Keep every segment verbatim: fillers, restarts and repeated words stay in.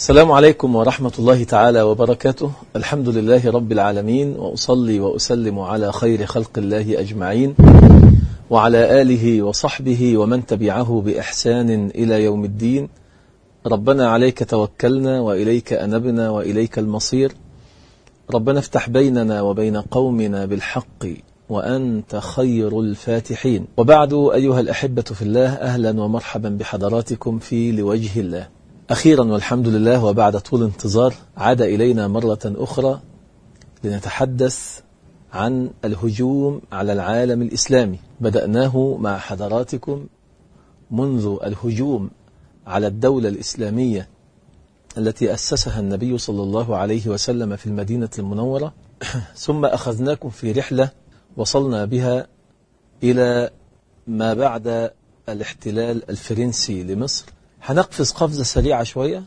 السلام عليكم ورحمة الله تعالى وبركاته. الحمد لله رب العالمين، وأصلي وأسلم على خير خلق الله أجمعين، وعلى آله وصحبه ومن تبعه بإحسان إلى يوم الدين. ربنا عليك توكلنا وإليك أنبنا وإليك المصير. ربنا افتح بيننا وبين قومنا بالحق وأنت خير الفاتحين. وبعد، أيها الأحبة في الله، أهلا ومرحبا بحضراتكم في لوجه الله. أخيرا والحمد لله، وبعد طول انتظار عاد إلينا مرة أخرى لنتحدث عن الهجوم على العالم الإسلامي. بدأناه مع حضراتكم منذ الهجوم على الدولة الإسلامية التي أسسها النبي صلى الله عليه وسلم في المدينة المنورة، ثم أخذناكم في رحلة وصلنا بها إلى ما بعد الاحتلال الفرنسي لمصر. هنقفز قفزة سريعة شوية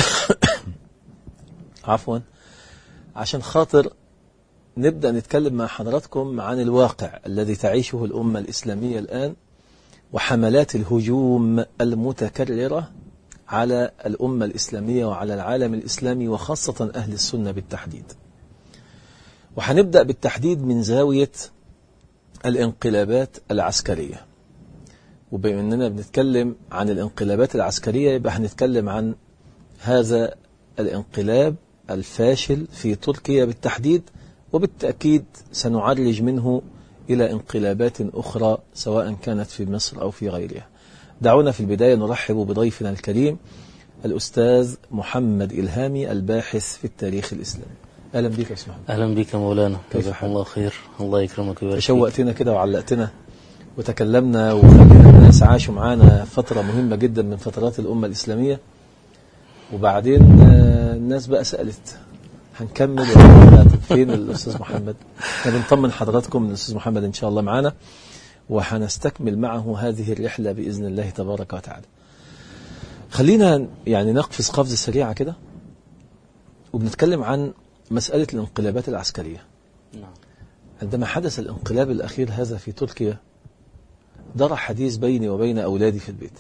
عفوا عشان خاطر نبدأ نتكلم مع حضراتكم عن الواقع الذي تعيشه الأمة الإسلامية الآن، وحملات الهجوم المتكررة على الأمة الإسلامية وعلى العالم الإسلامي، وخاصة أهل السنة بالتحديد. وهنبدأ بالتحديد من زاوية الانقلابات العسكرية. وبما أننا بنتكلم عن الانقلابات العسكرية، يبقى هنتكلم عن هذا الانقلاب الفاشل في تركيا بالتحديد، وبالتأكيد سنعرج منه إلى انقلابات أخرى سواء كانت في مصر أو في غيرها. دعونا في البداية نرحب بضيفنا الكريم الأستاذ محمد إلهامي، الباحث في التاريخ الإسلامي. أهلا بك يا أستاذ محمد. أهلا بك مولانا، جزاكم الله خير. الله يكرمك ويبارك فيك. شوقتنا كده وعلقتنا وتكلمنا، وخلينا الناس عاشوا معانا فترة مهمة جدا من فترات الأمة الإسلامية. وبعدين الناس بقى سألت هنكمل ولا طب فين الأستاذ محمد؟ احنا بنطمن حضراتكم من الأستاذ محمد إن شاء الله معنا، وحنستكمل معه هذه الرحلة بإذن الله تبارك وتعالى. خلينا يعني نقفز قفزة سريعة كده، وبنتكلم عن مسألة الانقلابات العسكرية. نعم. عندما حدث الانقلاب الأخير هذا في تركيا، دار حديث بيني وبين أولادي في البيت،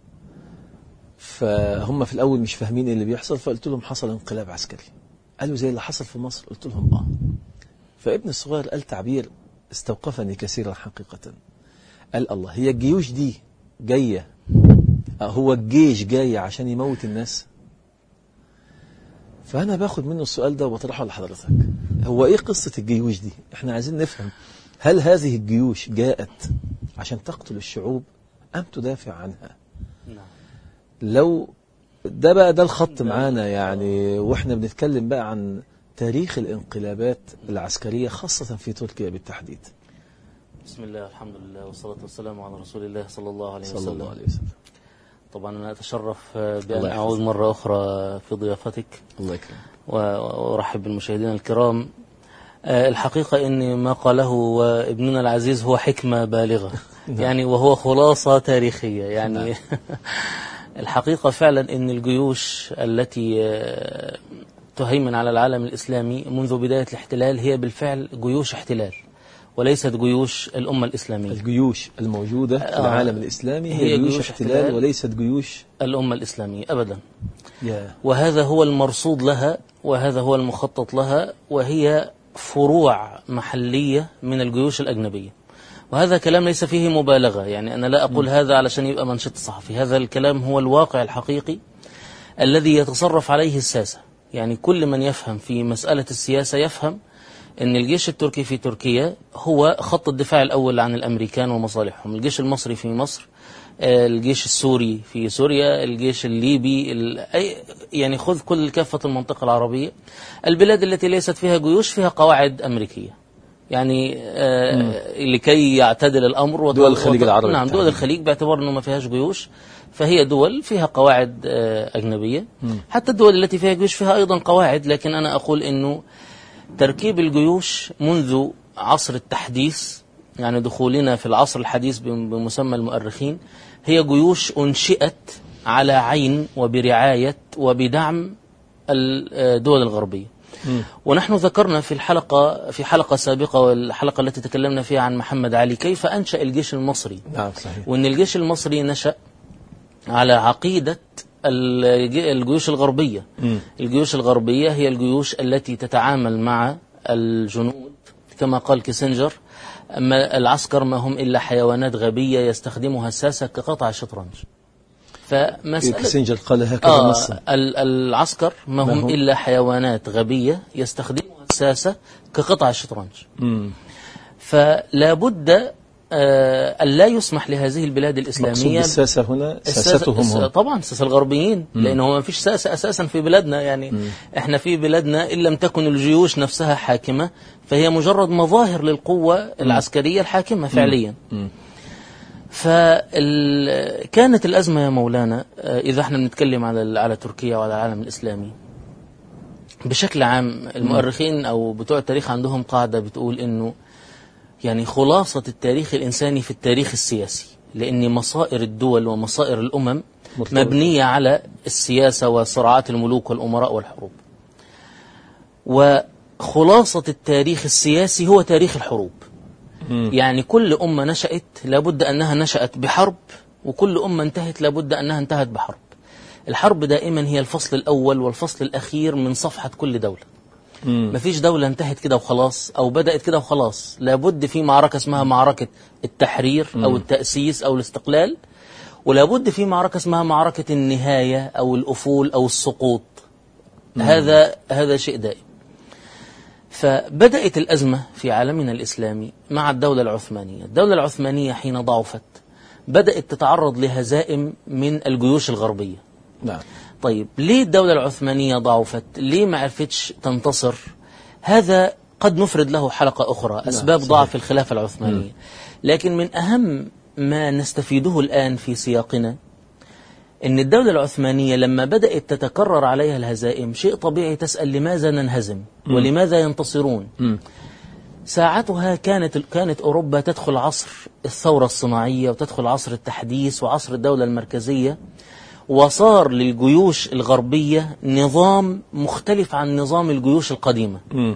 فهم في الأول مش فاهمين إيه اللي بيحصل، فقلت لهم حصل انقلاب عسكري. قالوا زي اللي حصل في مصر؟ قلت لهم آه. فابن الصغير قال تعبير استوقفني كثيرا حقيقة. قال الله، هي الجيوش دي جاية، هو الجيش جاي عشان يموت الناس؟ فأنا باخد منه السؤال ده وبطرحه لحضرتك. هو إيه قصة الجيوش دي؟ إحنا عايزين نفهم، هل هذه الجيوش جاءت عشان تقتل الشعوب أم تدافع عنها؟ نعم. لو ده بقى ده الخط معانا يعني، وإحنا بنتكلم بقى عن تاريخ الانقلابات العسكرية خاصة في تركيا بالتحديد. بسم الله، الحمد لله، والصلاة والسلام على رسول الله صلى الله عليه وسلم. صلى الله عليه وسلم. طبعا أنا أتشرف بأن أعود مرة أخرى في ضيافتك. الله يكرمك. وأرحب بالمشاهدين الكرام. الحقيقة أن ما قاله ابننا العزيز هو حكمة بالغة يعني، وهو خلاصة تاريخية يعني. الحقيقة فعلا أن الجيوش التي تهيمن على العالم الإسلامي منذ بداية الاحتلال هي بالفعل جيوش احتلال، وليست جيوش الأمة الإسلامية. الجيوش الموجودة في العالم الإسلامي هي, هي جيوش احتلال, احتلال وليست جيوش الأمة الإسلامية أبدا. yeah. وهذا هو المرصود لها، وهذا هو المخطط لها، وهي فروع محلية من الجيوش الأجنبية. وهذا كلام ليس فيه مبالغة يعني، أنا لا أقول م. هذا علشان يبقى منشط صحفي. هذا الكلام هو الواقع الحقيقي الذي يتصرف عليه الساسة. يعني كل من يفهم في مسألة السياسة يفهم أن الجيش التركي في تركيا هو خط الدفاع الأول عن الأمريكان ومصالحهم. الجيش المصري في مصر، الجيش السوري في سوريا، الجيش الليبي، يعني خذ كل كافة المنطقة العربية. البلاد التي ليست فيها جيوش فيها قواعد أمريكية يعني آه لكي يعتدل الأمر. دول الخليج العربي. نعم، دول الخليج باعتبار أنه ما فيهاش جيوش فهي دول فيها قواعد آه أجنبية. مم. حتى الدول التي فيها جيوش فيها أيضا قواعد. لكن أنا أقول أنه تركيب الجيوش منذ عصر التحديث، يعني دخولنا في العصر الحديث بمسمى المؤرخين، هي جيوش أنشئت على عين وبرعاية وبدعم الدول الغربية. م. ونحن ذكرنا في الحلقة في حلقة سابقة، والحلقة التي تكلمنا فيها عن محمد علي، كيف أنشأ الجيش المصري. نعم صحيح. وأن الجيش المصري نشأ على عقيدة الجيوش الغربية. م. الجيوش الغربية هي الجيوش التي تتعامل مع الجنود كما قال كيسنجر: أما العسكر ما هم إلا حيوانات غبية يستخدمها الساسة كقطع الشطرنج. فمسألة كيسنجر قال هكذا آه نصا. العسكر ما هم, ما هم إلا حيوانات غبية يستخدمها الساسة كقطع الشطرنج. م. فلا بد آه أن لا يسمح لهذه البلاد الإسلامية. الساسة هنا ساستهم هم طبعا الساسة الغربيين، لأنه ما فيش ساسة أساسا في بلادنا. يعني م. إحنا في بلادنا إن لم تكن الجيوش نفسها حاكمة فهي مجرد مظاهر للقوة العسكرية الحاكمة فعليا. م. فكانت الأزمة يا مولانا إذا احنا بنتكلم على على تركيا وعلى العالم الإسلامي بشكل عام، المؤرخين أو بتوع التاريخ عندهم قاعدة بتقول إنه يعني خلاصة التاريخ الإنساني في التاريخ السياسي، لأن مصائر الدول ومصائر الأمم مرتبط. مبنية على السياسة وصراعات الملوك والأمراء والحروب. وخلاصة التاريخ السياسي هو تاريخ الحروب. م. يعني كل أمة نشأت لابد أنها نشأت بحرب، وكل أمة انتهت لابد أنها انتهت بحرب. الحرب دائما هي الفصل الأول والفصل الأخير من صفحة كل دولة. مفيش دولة انتهت كده وخلاص أو بدأت كده وخلاص، لابد في معركة اسمها معركة التحرير أو التأسيس أو الاستقلال، ولابد في معركة اسمها معركة النهاية أو الأفول أو السقوط. هذا هذا شيء دائم. فبدأت الأزمة في عالمنا الإسلامي مع الدولة العثمانية. الدولة العثمانية حين ضعفت بدأت تتعرض لهزائم من الجيوش الغربية. نعم. طيب ليه الدولة العثمانية ضعفت؟ ليه ما عرفتش تنتصر؟ هذا قد نفرد له حلقة أخرى، أسباب نعم. ضعف الخلافة العثمانية. م. لكن من أهم ما نستفيده الآن في سياقنا إن الدولة العثمانية لما بدأت تتكرر عليها الهزائم شيء طبيعي تسأل لماذا ننهزم م. ولماذا ينتصرون. م. ساعتها كانت كانت أوروبا تدخل عصر الثورة الصناعية وتدخل عصر التحديث وعصر الدولة المركزية، وصار للجيوش الغربية نظام مختلف عن نظام الجيوش القديمة. م.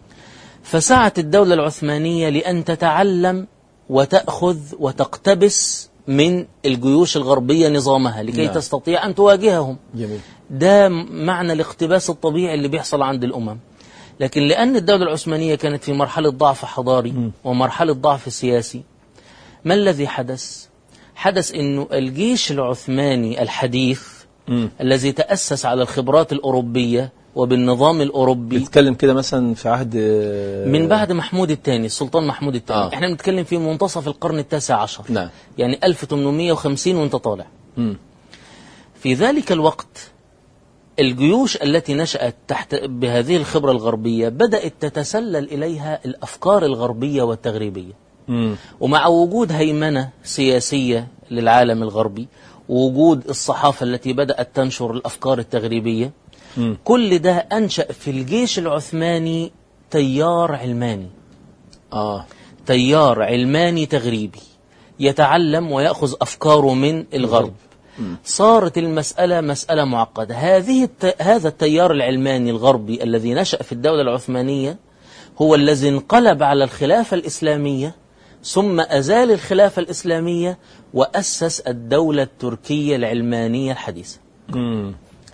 فسعت الدولة العثمانية لأن تتعلم وتأخذ وتقتبس من الجيوش الغربية نظامها لكي لا. تستطيع أن تواجههم. جميل. ده معنى الاقتباس الطبيعي اللي بيحصل عند الأمم. لكن لأن الدولة العثمانية كانت في مرحلة ضعف حضاري م. ومرحلة ضعف سياسي، ما الذي حدث؟ حدث أنه الجيش العثماني الحديث م. الذي تأسس على الخبرات الأوروبية وبالنظام الأوروبي، بتتكلم كده مثلا في عهد من بعد محمود الثاني، السلطان محمود الثاني. آه. احنا بنتكلم في منتصف القرن التاسع عشر. نعم. يعني ألف وثمانمائة وخمسين وانت طالع. م. في ذلك الوقت الجيوش التي نشأت تحت بهذه الخبرة الغربية بدأت تتسلل إليها الأفكار الغربية والتغريبية. م. ومع وجود هيمنة سياسية للعالم الغربي ووجود الصحافة التي بدأت تنشر الأفكار التغريبية، م. كل ده أنشأ في الجيش العثماني تيار علماني. آه. تيار علماني تغريبي يتعلم ويأخذ أفكاره من الغرب. م. صارت المسألة مسألة معقدة. هذه الت... هذا التيار العلماني الغربي الذي نشأ في الدولة العثمانية هو الذي انقلب على الخلافة الإسلامية، ثم أزال الخلافة الإسلامية وأسس الدولة التركية العلمانية الحديثة. م.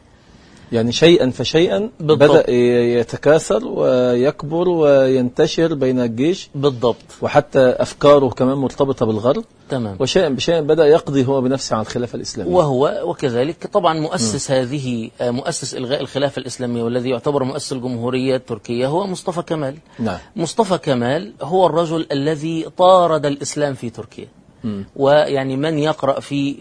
يعني شيئا فشيئا بالضبط. بدأ يتكاثر ويكبر وينتشر بين الجيش. بالضبط. وحتى أفكاره كمان مرتبطة بالغرب. تمام. وشيئا بشيئا بدأ يقضي هو بنفسه عن الخلافة الإسلامية. وهو وكذلك طبعا مؤسس م. هذه مؤسس إلغاء الخلافة الإسلامية والذي يعتبر مؤسس الجمهورية التركية هو مصطفى كمال. نعم. مصطفى كمال هو الرجل الذي طارد الإسلام في تركيا. م. ويعني من يقرأ في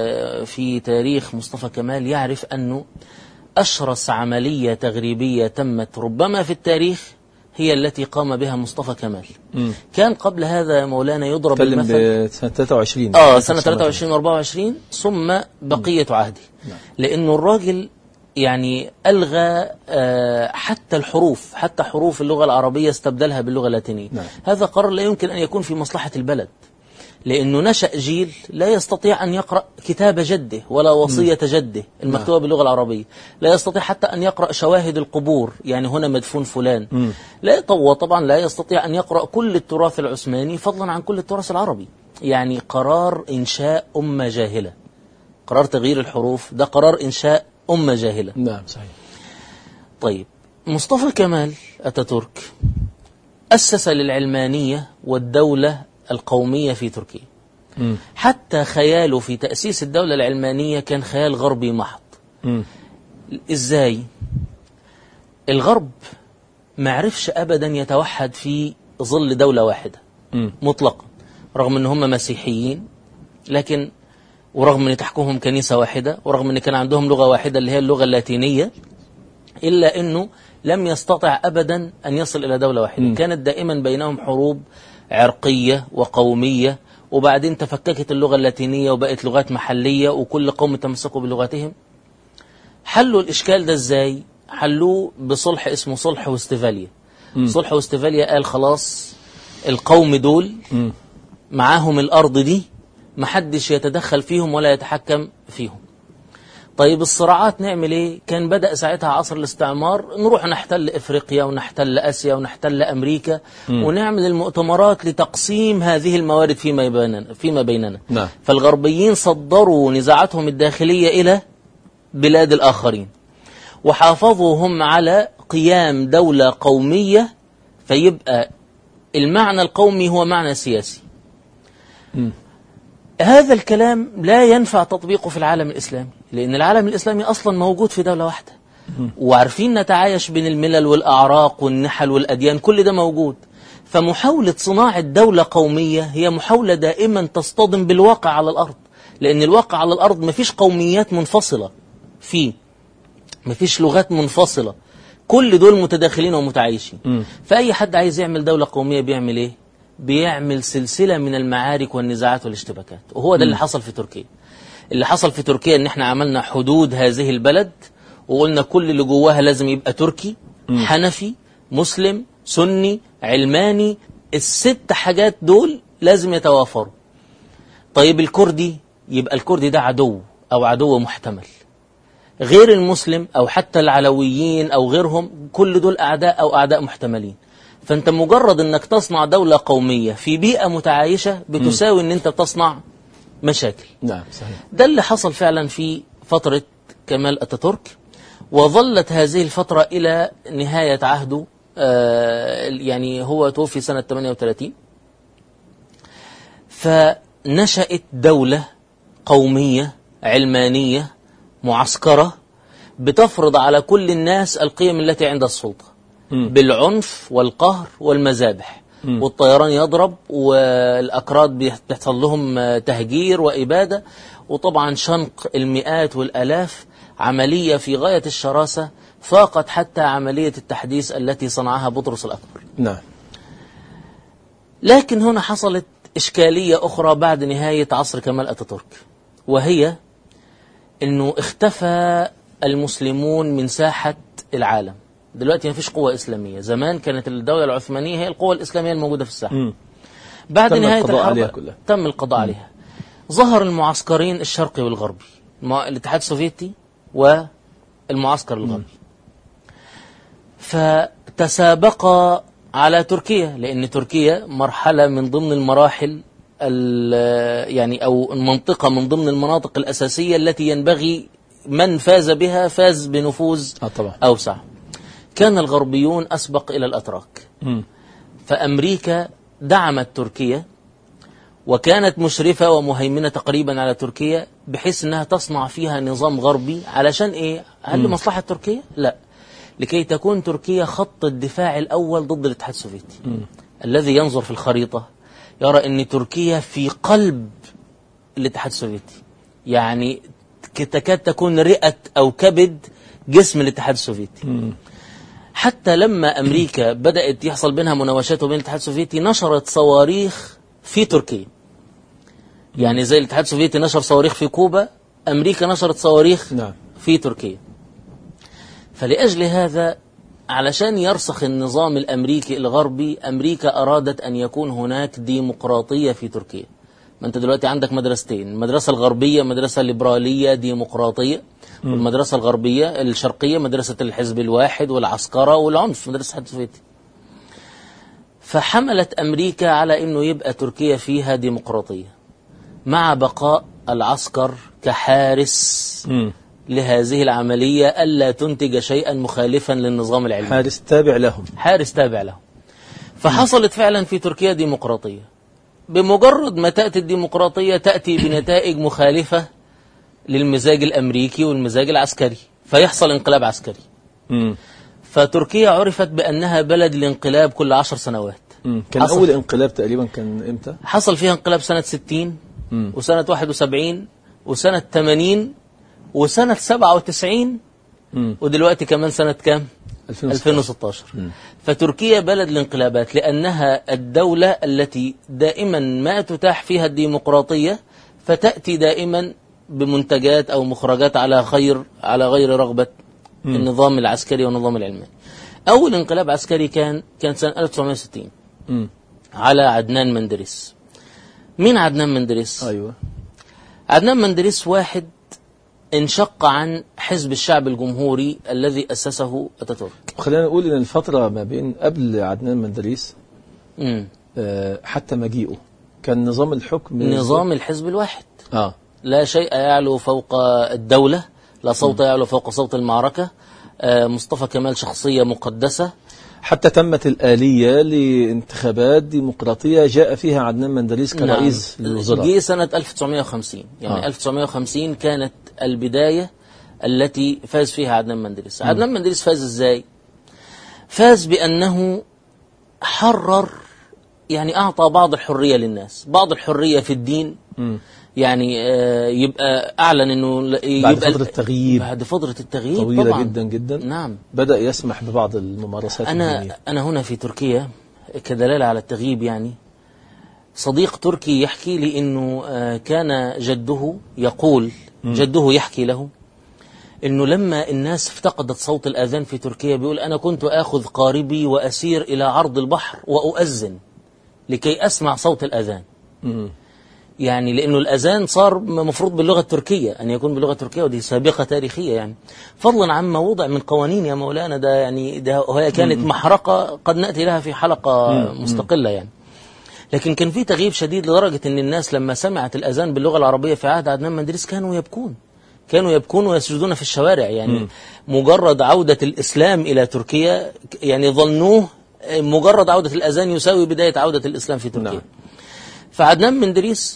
في تاريخ مصطفى كمال يعرف أنه أشرس عملية تغريبية تمت ربما في التاريخ هي التي قام بها مصطفى كمال. م. كان قبل هذا مولانا يضرب المثل سنة ثلاثة وعشرين آه سنة ثلاثة وعشرين وأربعة وعشرين ثم بقية م. عهده. نعم. لأنه الراجل يعني ألغى آه حتى الحروف، حتى حروف اللغة العربية استبدلها باللغة اللاتينية. نعم. هذا قرار لا يمكن أن يكون في مصلحة البلد، لأنه نشأ جيل لا يستطيع أن يقرأ كتاب جده ولا وصية م. جده المكتوبة نعم. باللغة العربية، لا يستطيع حتى أن يقرأ شواهد القبور، يعني هنا مدفون فلان. م. لا طبعا لا يستطيع أن يقرأ كل التراث العثماني فضلا عن كل التراث العربي. يعني قرار إنشاء أمة جاهلة، قرار تغيير الحروف، ده قرار إنشاء أمة جاهلة. نعم صحيح. طيب، مصطفى كمال أتاتورك أسس للعلمانية والدولة القومية في تركيا. م. حتى خياله في تأسيس الدولة العلمانية كان خيال غربي محض. م. إزاي؟ الغرب ما عرفش أبدا يتوحد في ظل دولة واحدة م. مطلقا، رغم أن هم مسيحيين، لكن ورغم أن تحكمهم كنيسة واحدة، ورغم أن كان عندهم لغة واحدة اللي هي اللغة اللاتينية، إلا أنه لم يستطع أبدا أن يصل إلى دولة واحدة. م. كانت دائما بينهم حروب عرقية وقومية، وبعدين تفككت اللغة اللاتينية وبقت لغات محلية، وكل قوم تمسكوا بلغتهم. حلوا الإشكال ده إزاي؟ حلوه بصلح اسمه صلح وستفاليا. م. صلح وستفاليا قال خلاص القوم دول م. معاهم الأرض دي، محدش يتدخل فيهم ولا يتحكم فيهم. طيب الصراعات نعمل ايه؟ كان بدأ ساعتها عصر الاستعمار، نروح نحتل افريقيا ونحتل اسيا ونحتل امريكا م. ونعمل المؤتمرات لتقسيم هذه الموارد فيما بيننا فيما بيننا. نعم. فالغربيين صدروا نزاعاتهم الداخلية الى بلاد الاخرين، وحافظوا هم على قيام دولة قومية، فيبقى المعنى القومي هو معنى سياسي. م. هذا الكلام لا ينفع تطبيقه في العالم الإسلامي، لأن العالم الإسلامي أصلا موجود في دولة واحدة، وعارفين نتعايش بين الملل والأعراق والنحل والأديان، كل ده موجود. فمحاولة صناعة دولة قومية هي محاولة دائما تصطدم بالواقع على الأرض، لأن الواقع على الأرض مفيش قوميات منفصلة فيه، مفيش لغات منفصلة، كل دول متداخلين ومتعايشين. م. فأي حد عايز يعمل دولة قومية بيعمل إيه؟ بيعمل سلسلة من المعارك والنزاعات والاشتباكات، وهو ده م. اللي حصل في تركيا. اللي حصل في تركيا ان احنا عملنا حدود هذه البلد، وقلنا كل اللي جواها لازم يبقى تركي، م. حنفي، مسلم، سني، علماني، الست حاجات دول لازم يتوافروا. طيب الكردي، يبقى الكردي ده عدو او عدو محتمل. غير المسلم او حتى العلويين او غيرهم، كل دول اعداء او اعداء محتملين. فانت مجرد انك تصنع دولة قومية في بيئة متعايشة بتساوي ان انت تصنع مشاكل. نعم صحيح. ده اللي حصل فعلا في فترة كمال أتاتورك، وظلت هذه الفترة إلى نهاية عهده. آه يعني هو توفي سنة ثمانية وثلاثين، فنشأت دولة قومية علمانية معسكرة بتفرض على كل الناس القيم التي عند السلطة م. بالعنف والقهر والمذابح، م. والطيران يضرب، والأكراد بيحصل لهم تهجير وإبادة، وطبعا شنق المئات والألاف، عملية في غاية الشراسة، فاقت حتى عملية التحديث التي صنعها بطرس الأكبر. نعم. لكن هنا حصلت إشكالية أخرى بعد نهاية عصر كمال أتاتورك، وهي أنه اختفى المسلمون من ساحة العالم. دلوقتي ما فيش قوة إسلامية. زمان كانت الدولة العثمانية هي القوة الإسلامية الموجودة في الساحة. م. بعد نهاية الحرب تم القضاء م. عليها. ظهر المعسكرين الشرقي والغربي، الاتحاد السوفيتي والمعسكر الغربي، فتسابقا على تركيا، لأن تركيا مرحلة من ضمن المراحل يعني أو منطقة من ضمن المناطق الأساسية التي ينبغي من فاز بها فاز بنفوذ أوسع. كان الغربيون أسبق إلى الأتراك، م. فأمريكا دعمت تركيا وكانت مشرفة ومهيمنة تقريبا على تركيا، بحيث أنها تصنع فيها نظام غربي. علشان إيه؟ هل لمصلحة تركيا؟ لا، لكي تكون تركيا خط الدفاع الأول ضد الاتحاد السوفيتي. م. الذي ينظر في الخريطة يرى أن تركيا في قلب الاتحاد السوفيتي، يعني تكاد تكون رئة أو كبد جسم الاتحاد السوفيتي. م. حتى لما أمريكا بدأت يحصل بينها مناوشات وبين الاتحاد السوفيتي، نشرت صواريخ في تركيا. يعني زي الاتحاد السوفيتي نشر صواريخ في كوبا، أمريكا نشرت صواريخ نعم. في تركيا. فلأجل هذا، علشان يرسخ النظام الأمريكي الغربي، أمريكا أرادت أن يكون هناك ديمقراطية في تركيا. ما أنت دلوقتي عندك مدرستين، المدرسة الغربية مدرسة ليبرالية ديمقراطية، والمدرسة الغربية الشرقية مدرسة الحزب الواحد والعسكرة والعنف، مدرسة الاتحاد السوفيتي. فحملت أمريكا على أنه يبقى تركيا فيها ديمقراطية مع بقاء العسكر كحارس مم. لهذه العملية ألا تنتج شيئا مخالفا للنظام العلمي، حارس تابع لهم. حارس تابع له. فحصلت فعلا في تركيا ديمقراطية. بمجرد ما تأتي الديمقراطية تأتي بنتائج مخالفة للمزاج الأمريكي والمزاج العسكري، فيحصل انقلاب عسكري. مم. فتركيا عرفت بأنها بلد الانقلاب كل عشر سنوات. مم. كان حصل. أول انقلاب تقريبا كان إمتى؟ حصل فيها انقلاب سنة ستين مم. وسنة واحد وسبعين وسنة ثمانين وسنة سبعة وتسعين مم. ودلوقتي كمان سنة كام؟ ألفين وستاشر. ألفين وستاشر. فتركيا بلد الانقلابات لأنها الدولة التي دائما ما تتاح فيها الديمقراطية، فتأتي دائما بمنتجات أو مخرجات على خير على غير رغبة مم. النظام العسكري والنظام العلماني. أول انقلاب عسكري كان كان سنة ألف وتسعمائة وستين مم. على عدنان مندريس. مين عدنان مندريس؟ أيوة. عدنان مندريس واحد انشق عن حزب الشعب الجمهوري الذي أسسه أتاتورك. خلينا نقول إن الفترة ما بين قبل عدنان مندريس مم. آه حتى مجيئه كان نظام الحكم نظام الحزب الواحد، آه. لا شيء يعلو فوق الدولة، لا صوت يعلو فوق صوت المعركة. آه مصطفى كمال شخصية مقدسة. حتى تمت الآلية لانتخابات ديمقراطية جاء فيها عدنان مندريس كرئيس نعم. للوزراء. جه سنة ألف وتسعمائة وخمسين، يعني آه. ألف وتسعمائة وخمسين كانت البداية التي فاز فيها عدنان مندريس. عدنان مندريس فاز ازاي؟ فاز بأنه حرر، يعني أعطى بعض الحرية للناس، بعض الحرية في الدين. م. يعني آه يبقى أعلن أنه بعد يبقى فترة التغيير بعد فترة التغيير طويلة طبعا. جدا جدا. نعم. بدأ يسمح ببعض الممارسات أنا الدينية. أنا هنا في تركيا كدلالة على التغييب، يعني صديق تركي يحكي لي أنه آه كان جده يقول م. جده يحكي له أنه لما الناس افتقدت صوت الأذان في تركيا، بيقول أنا كنت أخذ قاربي وأسير إلى عرض البحر وأؤذن لكي أسمع صوت الأذان. م. يعني لأنه الأذان صار مفروض باللغة التركية أن يكون باللغة التركية، ودي سابقة تاريخية يعني، فضلا عما وضع من قوانين يا مولانا. ده يعني ده وهي كانت م. محرقة قد نأتي لها في حلقة م. مستقلة يعني. لكن كان في تغييب شديد لدرجة أن الناس لما سمعت الأذان باللغة العربية في عهد عدنان مندريس كانوا يبكون كانوا يبكون ويسجدون في الشوارع. يعني م. مجرد عودة الإسلام إلى تركيا، يعني ظنوه مجرد عودة الأذان يساوي بداية عودة الإسلام في تركيا. نعم. فعدنان مندريس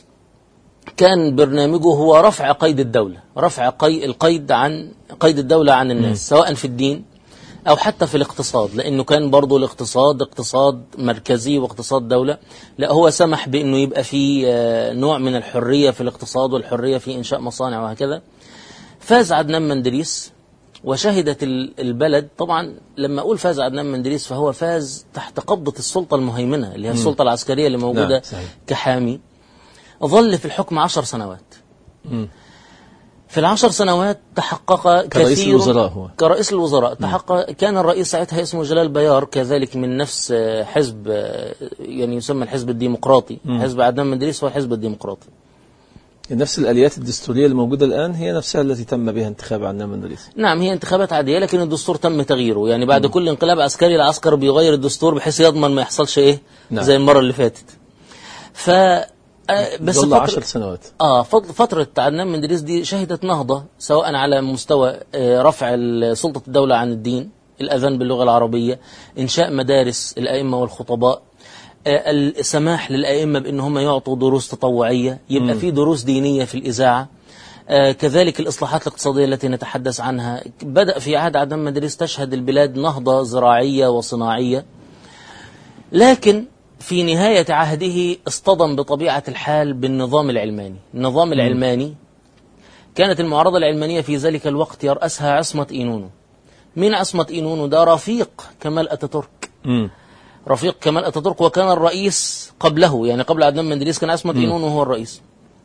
كان برنامجه هو رفع قيد الدولة، رفع قي القيد عن قيد الدولة عن الناس، م. سواء في الدين أو حتى في الاقتصاد، لأنه كان برضو الاقتصاد اقتصاد مركزي واقتصاد دولة. لا، هو سمح بأنه يبقى في نوع من الحرية في الاقتصاد والحرية في إنشاء مصانع وهكذا. فاز عدنان مندريس وشهدت البلد. طبعا لما أقول فاز عدنان مندريس فهو فاز تحت قبضة السلطة المهيمنة اللي هي السلطة العسكرية اللي موجودة كحامي. ظل في الحكم عشر سنوات. م. في العشر سنوات تحقق كرئيس كثير الوزراء هو. كرئيس الوزراء تحقق. كان الرئيس ساعتها اسمه جلال بيار، كذلك من نفس حزب يعني يسمى الحزب الديمقراطي. م. حزب عدنان مندريس هو الحزب الديمقراطي. نفس الآليات الدستورية الموجودة الآن هي نفسها التي تم بها انتخاب عدنان مندريس. نعم، هي انتخابات عادية، لكن الدستور تم تغييره. يعني بعد م. كل انقلاب عسكري العسكر بيغير الدستور بحيث يضمن ما يحصلش ايه. نعم. زي المرة اللي فاتت. ف بس ظل عشر سنوات. اه فترة عدنان مندريس دي شهدت نهضة، سواء على مستوى رفع سلطة الدولة عن الدين، الأذان باللغة العربية، إنشاء مدارس الأئمة والخطباء، السماح للأئمة بأنهم يعطوا دروس تطوعية، يبقى م. في دروس دينية في الإذاعة. آه كذلك الإصلاحات الاقتصادية التي نتحدث عنها. بدأ في عهد عدنان مندريس تشهد البلاد نهضة زراعية وصناعية. لكن في نهاية عهده اصطدم بطبيعة الحال بالنظام العلماني. النظام م. العلماني كانت المعارضة العلمانية في ذلك الوقت يرأسها عصمت إينونو. مين عصمت إينونو؟ ده رفيق كمال أتاتورك. م. رفيق كمال أتاتورك، وكان الرئيس قبله، يعني قبل عدنان مندريس كان عصمت إينونو هو الرئيس.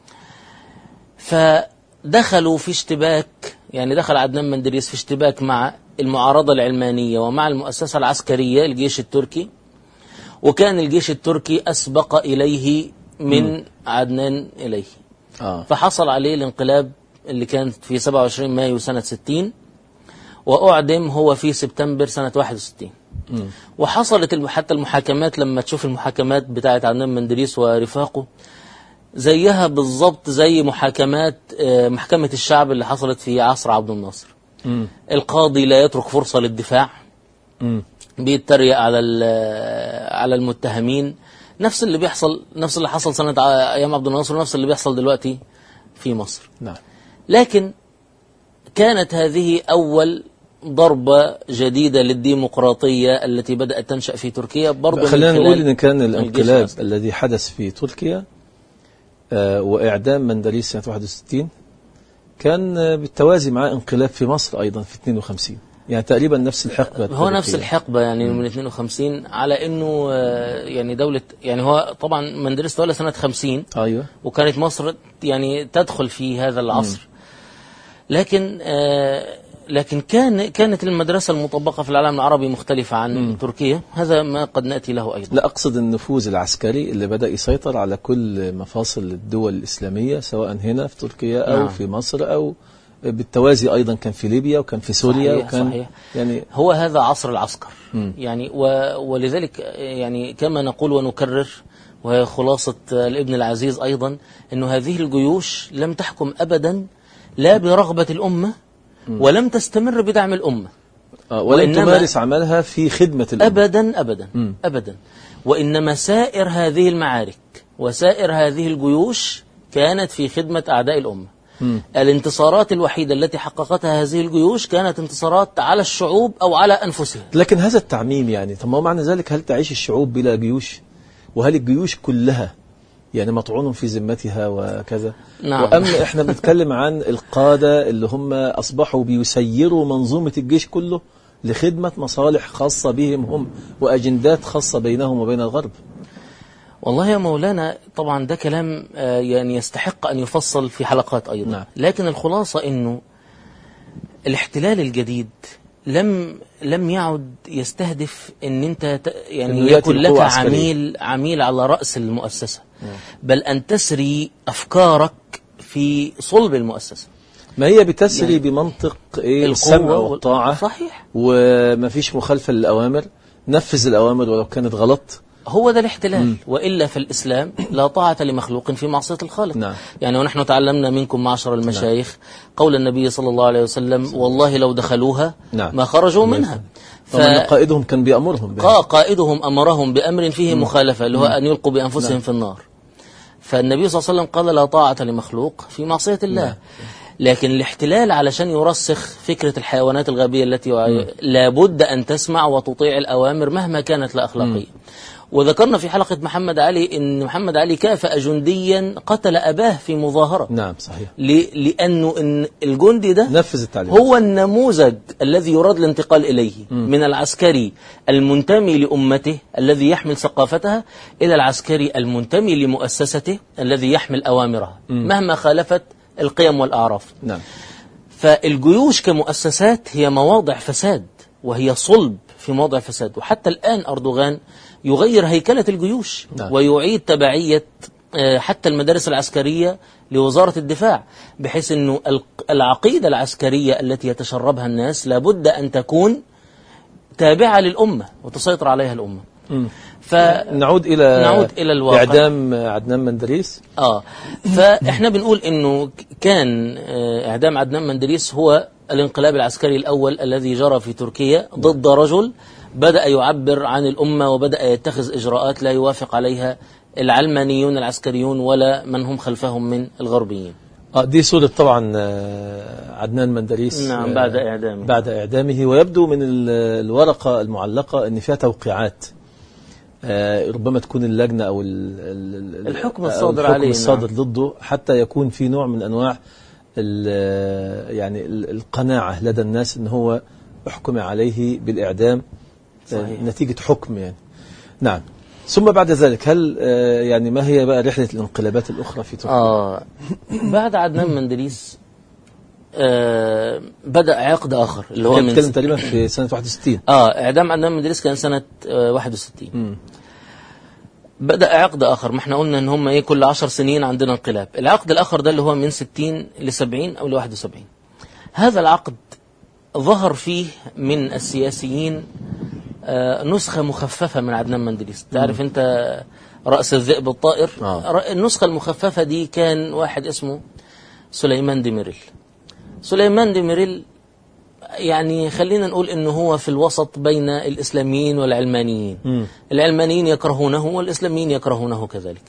فدخلوا في اشتباك، يعني دخل عدنان مندريس في اشتباك مع المعارضة العلمانية ومع المؤسسة العسكرية الجيش التركي، وكان الجيش التركي أسبق إليه من م. عدنان إليه. آه. فحصل عليه الانقلاب اللي كان في سبعة وعشرين مايو سنة ستين، وأعدم هو في سبتمبر سنة واحد وستين. م. وحصلت حتى المحاكمات، لما تشوف المحاكمات بتاعت عدنان مندريس ورفاقه زيها بالضبط زي محاكمات محكمة الشعب اللي حصلت في عصر عبد الناصر. م. القاضي لا يترك فرصة للدفاع، م. بيتريق على على المتهمين، نفس اللي بيحصل، نفس اللي حصل سنة أيام عبد الناصر، ونفس اللي بيحصل دلوقتي في مصر. نعم. لكن كانت هذه أول ضربة جديدة للديمقراطية التي بدأت تنشأ في تركيا. برضو خلينا نقول إن كان الانقلاب الذي حدث في تركيا آه وإعدام مندليس سنة واحد وستين كان آه بالتوازي مع انقلاب في مصر أيضا في اثنين وخمسين، يعني تقريبا نفس الحقبة. هو نفس الحقبة يعني م. من اثنين وخمسين، على إنه آه يعني دولة، يعني هو طبعا مندليس تولى سنة خمسين. أيوة. وكانت مصر يعني تدخل في هذا العصر. م. لكن آه لكن كان كانت المدرسة المطبقة في العالم العربي مختلفة عن م. تركيا، هذا ما قد نأتي له أيضا. لا، أقصد النفوذ العسكري اللي بدأ يسيطر على كل مفاصل الدول الإسلامية، سواء هنا في تركيا أو نعم. في مصر، أو بالتوازي أيضا كان في ليبيا وكان في سوريا. صحيح وكان صحيح. يعني هو هذا عصر العسكر. م. يعني ولذلك يعني كما نقول ونكرر، وهي خلاصة الابن العزيز أيضا، أنه هذه الجيوش لم تحكم أبدا لا برغبة الأمة ولم تستمر بدعم الأمة، آه ولم تمارس عملها في خدمة الأمة أبدا أبدا م. أبدا. وإنما سائر هذه المعارك وسائر هذه الجيوش كانت في خدمة أعداء الأمة. م. الانتصارات الوحيدة التي حققتها هذه الجيوش كانت انتصارات على الشعوب أو على أنفسها. لكن هذا التعميم يعني، طب ما معنى ذلك هل تعيش الشعوب بلا جيوش؟ وهل الجيوش كلها يعني مطعون في ذمتها وكذا؟ نعم. وأما إحنا بنتكلم عن القادة اللي هم أصبحوا بيسيروا منظومة الجيش كله لخدمة مصالح خاصة بهم هم وأجندات خاصة بينهم وبين الغرب. والله يا مولانا طبعا ده كلام يعني يستحق أن يفصل في حلقات أيضا. نعم. لكن الخلاصة إنه الاحتلال الجديد لم لم يعد يستهدف ان انت يعني يكون لك عميل عميل على رأس المؤسسة، نعم. بل ان تسري افكارك في صلب المؤسسة. ما هي بتسري يعني بمنطق ايه؟ السمع والطاعة. صحيح. وما فيش مخالفة للأوامر، نفذ الأوامر ولو كانت غلط. هو ده الاحتلال. م. وإلا في الإسلام لا طاعة لمخلوق في معصية الخالق. نعم. يعني ونحن تعلمنا منكم معشر المشايخ نعم. قول النبي صلى الله عليه وسلم: والله لو دخلوها نعم. ما خرجوا نعم. منها. ف... قائدهم كان بيأمرهم به. قائدهم أمرهم بأمر فيه م. مخالفة، اللي هو أن يلقوا بأنفسهم نعم. في النار. فالنبي صلى الله عليه وسلم قال: لا طاعة لمخلوق في معصية الله. نعم. لكن الاحتلال علشان يرسخ فكرة الحيوانات الغبية التي م. لابد أن تسمع وتطيع الأوامر مهما كانت لا أخلاقية. م. وذكرنا في حلقة محمد علي أن محمد علي كافأ جنديا قتل أباه في مظاهرة. نعم صحيح. لأنه إن الجندي ده نفذ التعليمات، هو النموذج الذي يراد الانتقال إليه م. من العسكري المنتمي لأمته الذي يحمل ثقافتها إلى العسكري المنتمي لمؤسسته الذي يحمل أوامرها م. مهما خالفت القيم والأعراف. نعم. فالجيوش كمؤسسات هي مواضع فساد، وهي صلب في موضع فساد. وحتى الآن أردوغان يغير هيكلة الجيوش نعم. ويعيد تبعية حتى المدارس العسكرية لوزارة الدفاع، بحيث أنه العقيدة العسكرية التي يتشربها الناس لابد أن تكون تابعة للأمة وتسيطر عليها الأمة. فنعود إلى نعود إلى الواقع. إعدام عدنان مندليس. آه فإحنا بنقول أنه كان إعدام عدنان مندليس هو الانقلاب العسكري الأول الذي جرى في تركيا ضد رجل بدأ يعبر عن الأمة وبدأ يتخذ إجراءات لا يوافق عليها العلمانيون العسكريون ولا من هم خلفهم من الغربيين. آه دي صورة طبعا عدنان مندليس نعم بعد إعدامه بعد إعدامه ويبدو من الورقة المعلقة أن فيها توقيعات، آه ربما تكون اللجنة أو الحكم الصادر عليه الحكم الصادر نعم. ضده، حتى يكون في نوع من أنواع يعني القناعة لدى الناس أن هو احكم عليه بالإعدام صحيح. نتيجة حكم يعني. نعم. ثم بعد ذلك هل آه يعني ما هي بقى رحلة الانقلابات الأخرى في تركيا؟ آه بعد عدنان مندليس آه بدأ عقد آخر اللي هو من س... تقريبا في سنة واحد وستين. آه إعدام عدنان مندليس كان سنة آه واحد وستين. م. بدأ عقد آخر، ما احنا قلنا ان هم ايه كل عشر سنين عندنا انقلاب. العقد الآخر ده اللي هو من ستين لسبعين أو لواحد وسبعين. هذا العقد ظهر فيه من السياسيين آه نسخة مخففة من عدنان مندليس. تعرف انت رأس الذئب الطائر. آه. النسخة المخففة دي كان واحد اسمه سليمان ديميريل. سليمان ديميريل يعني خلينا نقول إنه هو في الوسط بين الإسلاميين والعلمانيين. م. العلمانيين يكرهونه والإسلاميين يكرهونه كذلك.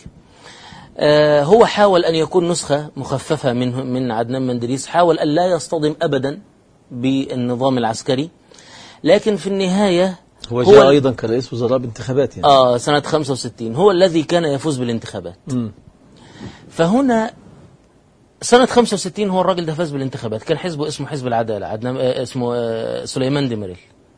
آه هو حاول أن يكون نسخة مخففة من من عدنان مندليس، حاول أن لا يصطدم أبدا بالنظام العسكري، لكن في النهاية هو جاء هو أيضا كرئيس وزراء بانتخابات يعني. آه سنة خمسة وستين هو الذي كان يفوز بالانتخابات. م. فهنا سنة خمسة وستين هو الراجل ده فاز بالانتخابات، كان حزبه اسمه حزب العدالة، عدنان آه اسمه آه سليمان ديميريل.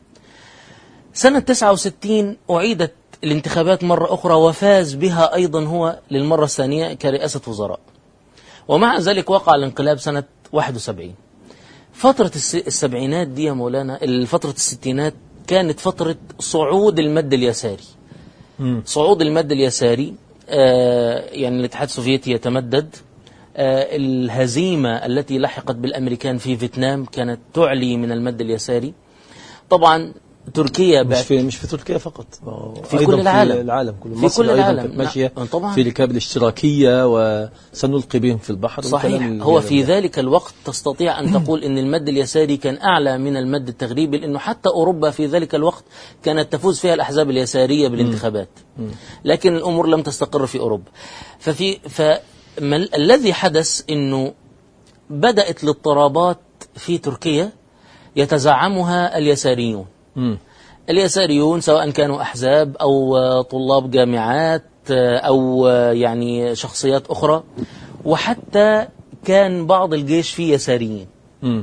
سنة تسعة وستين أعيدت الانتخابات مرة أخرى وفاز بها أيضا هو للمرة الثانية كرئاسة وزراء، ومع ذلك وقع الانقلاب سنة واحد وسبعين. فترة السبعينات دي يا مولانا، فترة الستينات كانت فترة صعود المد اليساري. م. صعود المد اليساري آه يعني الاتحاد السوفيتي يتمدد، آه الهزيمة التي لحقت بالأمريكان في فيتنام كانت تعلي من المد اليساري. طبعا تركيا مش في مش في تركيا فقط، في كل العالم، في العالم كله. في كل العالم كانت ماشية طبعا في ركاب الاشتراكية وسنلقي بهم في البحر. صحيح. هو في ذلك الوقت تستطيع أن تقول إن المد اليساري كان أعلى من المد التغريبي، لأنه حتى أوروبا في ذلك الوقت كانت تفوز فيها الأحزاب اليسارية بالانتخابات، لكن الأمور لم تستقر في أوروبا. ففي فالذي حدث إنه بدأت الاضطرابات في تركيا يتزعمها اليساريون. م. اليساريون سواء كانوا أحزاب أو طلاب جامعات أو يعني شخصيات أخرى، وحتى كان بعض الجيش فيه يساريين. م.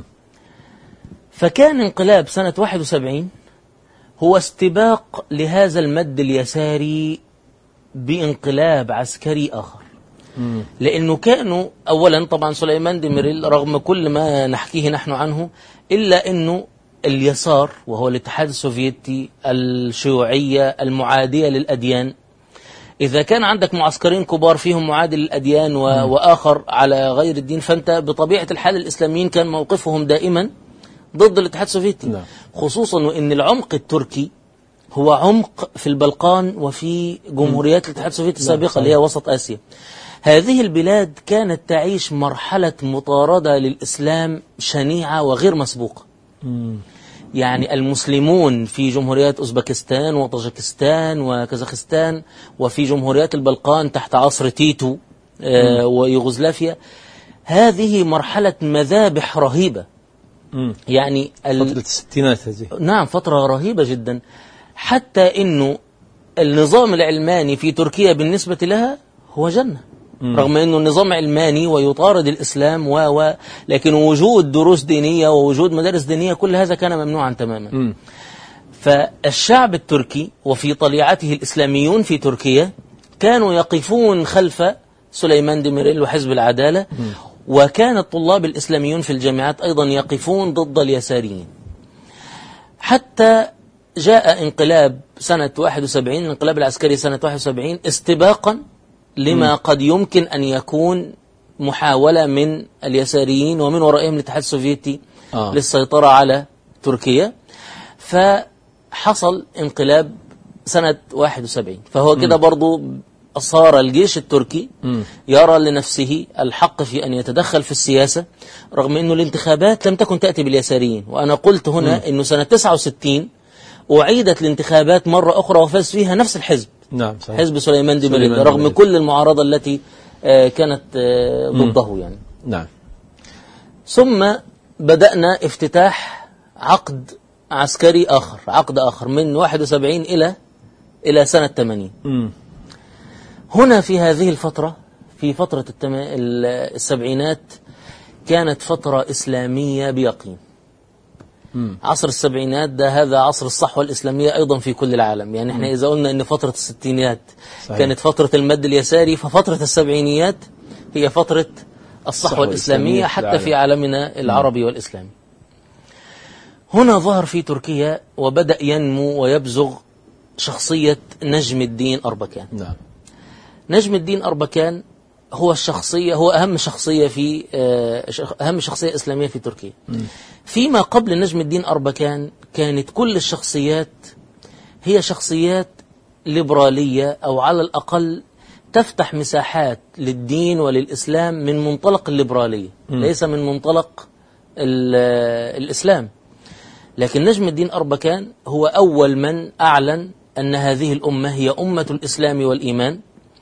فكان انقلاب سنة واحد وسبعين هو استباق لهذا المد اليساري بانقلاب عسكري آخر. م. لأنه كانوا أولا طبعا سليمان ديميريل رغم كل ما نحكيه نحن عنه إلا أنه اليسار وهو الاتحاد السوفيتي الشيوعية المعادية للأديان، إذا كان عندك معسكرين كبار فيهم معادي للأديان و... وآخر على غير الدين، فأنت بطبيعة الحال الإسلاميين كان موقفهم دائما ضد الاتحاد السوفيتي. لا. خصوصا وإن العمق التركي هو عمق في البلقان وفي جمهوريات الاتحاد السوفيتي السابقة اللي هي وسط آسيا. هذه البلاد كانت تعيش مرحلة مطاردة للإسلام شنيعة وغير مسبوقة. م. يعني المسلمون في جمهوريات أوزبكستان وطاجكستان وكازاخستان وفي جمهوريات البلقان تحت عصر تيتو آه ويوغوسلافيا، هذه مرحلة مذابح رهيبة. م. يعني ال... فترة الستينات هذه. نعم فترة رهيبة جدا، حتى إنه النظام العلماني في تركيا بالنسبة لها هو جنة. م. رغم أنه النظام علماني ويطارد الإسلام و و لكن وجود دروس دينية ووجود مدارس دينية كل هذا كان ممنوعا تماما. م. فالشعب التركي وفي طليعته الإسلاميون في تركيا كانوا يقفون خلف سليمان ديميريل وحزب العدالة. م. وكان الطلاب الإسلاميون في الجامعات أيضا يقفون ضد اليساريين، حتى جاء انقلاب سنة واحد وسبعين، الانقلاب العسكري سنة واحد وسبعين استباقا لما م. قد يمكن أن يكون محاولة من اليساريين ومن ورائهم الاتحاد السوفيتي آه. للسيطرة على تركيا. فحصل انقلاب سنة واحد وسبعين، فهو كده برضو صار الجيش التركي م. يرى لنفسه الحق في أن يتدخل في السياسة، رغم أنه الانتخابات لم تكن تأتي باليساريين. وأنا قلت هنا م. أنه سنة تسعة وستين أعيدت الانتخابات مرة أخرى وفاز فيها نفس الحزب. نعم صحيح. حزب سليمان ديميريل رغم كل المعارضة التي كانت ضده يعني. نعم. ثم بدأنا افتتاح عقد عسكري آخر، عقد آخر من واحد وسبعين إلى إلى سنة ثمانين. م. هنا في هذه الفترة، في فترة التم... السبعينات كانت فترة إسلامية بيقين. م. عصر السبعينات ده هذا عصر الصحوة الإسلامية أيضا في كل العالم. يعني احنا م. إذا قلنا أن فترة الستينيات صحيح. كانت فترة المد اليساري، ففترة السبعينيات هي فترة الصحوة الإسلامية حتى في عالمنا العربي م. والإسلامي. هنا ظهر في تركيا وبدأ ينمو ويبزغ شخصية نجم الدين أربكان. نعم. نجم الدين أربكان هو الشخصية، هو أهم شخصية في أهم شخصية إسلامية في تركيا. م. فيما قبل نجم الدين أربكان كانت كل الشخصيات هي شخصيات ليبرالية، أو على الأقل تفتح مساحات للدين وللإسلام من منطلق الليبرالية، ليس من منطلق الإسلام. لكن نجم الدين أربكان هو أول من أعلن أن هذه الأمة هي أمة الإسلام والإيمان،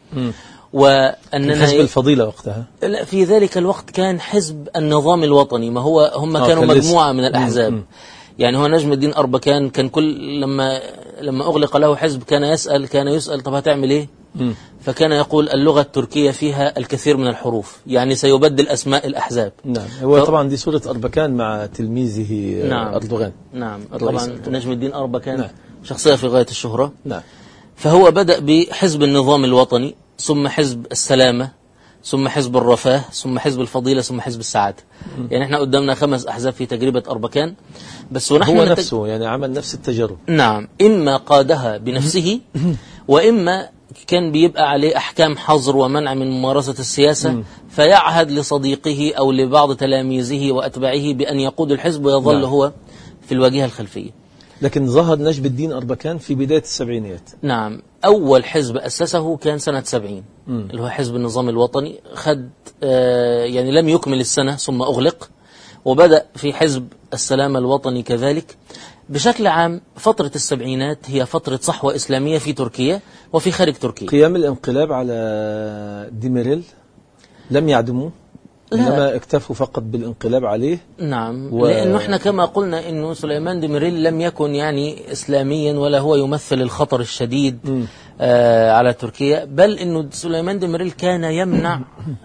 وأننا حزب الفضيلة وقتها. لا، في ذلك الوقت كان حزب النظام الوطني، ما هو هم آه كانوا كان مجموعة من الأحزاب. مم. يعني هو نجم الدين أربكان كان كل لما لما أغلق له حزب كان يسأل كان يسأل طب هتعمل إيه؟ مم. فكان يقول اللغة التركية فيها الكثير من الحروف، يعني سيبدل أسماء الأحزاب. نعم، هو ف... طبعا دي صورة أربكان مع تلميذه نعم. أردوغان. نعم، طبعا نجم الدين أربكان نعم. شخصية في غاية الشهرة. نعم. فهو بدأ بحزب النظام الوطني، ثم حزب السلامة، ثم حزب الرفاه، ثم حزب الفضيلة، ثم حزب السعادة. م. يعني احنا قدامنا خمس أحزاب في تجربة أربكان، بس ونحن هو نتج... نفسه يعني عمل نفس التجربة. نعم، إما قادها بنفسه وإما كان بيبقى عليه أحكام حظر ومنع من ممارسة السياسة، م. فيعهد لصديقه أو لبعض تلاميذه وأتباعه بأن يقود الحزب ويظل نعم. هو في الواجهة الخلفية. لكن ظهر نجم الدين أربكان في بداية السبعينيات. نعم، أول حزب أسسه كان سنة سبعين، م. اللي هو حزب النظام الوطني. خد آه يعني لم يكمل السنة ثم أغلق، وبدأ في حزب السلام الوطني كذلك. بشكل عام فترة السبعينات هي فترة صحوة إسلامية في تركيا وفي خارج تركيا. قيام الانقلاب على ديميريل لم يعدموه، إنما اكتفوا فقط بالانقلاب عليه. نعم، و... لأنه احنا كما قلنا إنه سليمان ديميريل لم يكن يعني إسلاميا ولا هو يمثل الخطر الشديد آه على تركيا، بل إنه سليمان ديميريل كان يمنع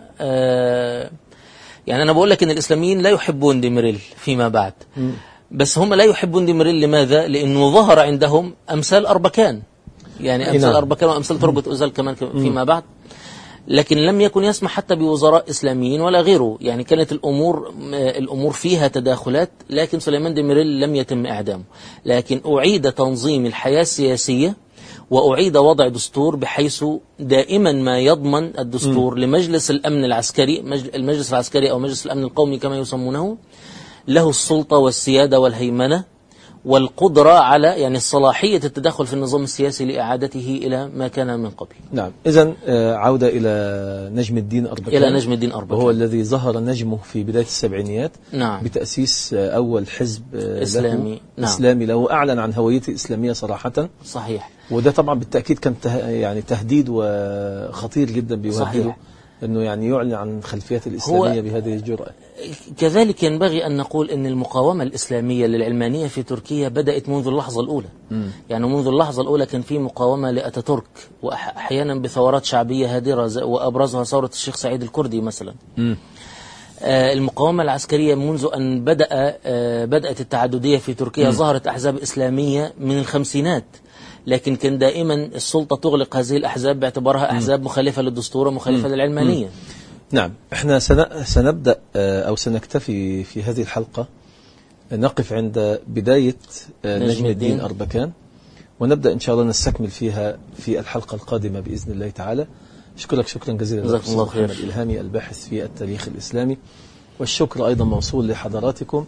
آه يعني أنا بقول لك إن الإسلاميين لا يحبون ديميريل فيما بعد، م. بس هم لا يحبون ديميريل لماذا؟ لأنه ظهر عندهم أمثال أربكان، يعني أمثال نعم. أربكان وأمثال تربة أوزال كمان فيما بعد، لكن لم يكن يسمح حتى بوزراء إسلاميين ولا غيره. يعني كانت الأمور الأمور فيها تداخلات، لكن سليمان ديميريل لم يتم إعدامه، لكن أعيد تنظيم الحياة السياسية وأعيد وضع دستور بحيث دائما ما يضمن الدستور م. لمجلس الأمن العسكري، المجلس العسكري أو مجلس الأمن القومي كما يسمونه، له السلطة والسيادة والهيمنة والقدرة على يعني الصلاحية التدخل في النظام السياسي لإعادته إلى ما كان من قبل. نعم، إذن عودة إلى نجم الدين أربكان. إلى نجم الدين أربكان، وهو الذي ظهر نجمه في بداية السبعينيات. نعم. بتأسيس أول حزب إسلامي له نعم. إسلامي له، أعلن عن هويته الإسلامية صراحة. صحيح. وده طبعا بالتأكيد كان يعني تهديد وخطير جدا بيهدده، أنه يعني يعلن عن خلفيات الإسلامية بهذه الجرأة. كذلك ينبغي أن نقول أن المقاومة الإسلامية للعلمانية في تركيا بدأت منذ اللحظة الأولى. م. يعني منذ اللحظة الأولى كان في مقاومة لأتاتورك، وأحيانا بثورات شعبية هادرة، وأبرزها ثورة الشيخ سعيد الكردي مثلا. م. آه المقاومة العسكرية منذ أن بدأ آه بدأت التعددية في تركيا، م. ظهرت أحزاب إسلامية من الخمسينات، لكن كان دائما السلطة تغلق هذه الأحزاب باعتبارها أحزاب مخالفة للدستور ومخالفة م. للعلمانية. م. نعم، احنا سنبدأ أو سنكتفي في هذه الحلقة، نقف عند بداية نجم الدين أربكان، ونبدأ إن شاء الله نستكمل فيها في الحلقة القادمة بإذن الله تعالى. أشكرك شكرا جزيلا جزاكم الله خير. الإلهامي الباحث في التاريخ الإسلامي، والشكر أيضا موصول لحضراتكم،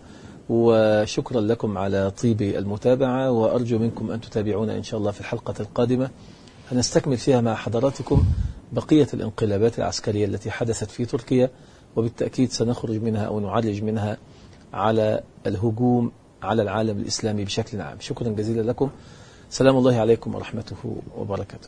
وشكرا لكم على طيب المتابعة، وأرجو منكم أن تتابعونا إن شاء الله في الحلقة القادمة، هنستكمل فيها مع حضراتكم بقية الانقلابات العسكرية التي حدثت في تركيا، وبالتأكيد سنخرج منها أو نعرج منها على الهجوم على العالم الإسلامي بشكل عام. شكرا جزيلا لكم، سلام الله عليكم ورحمته وبركاته.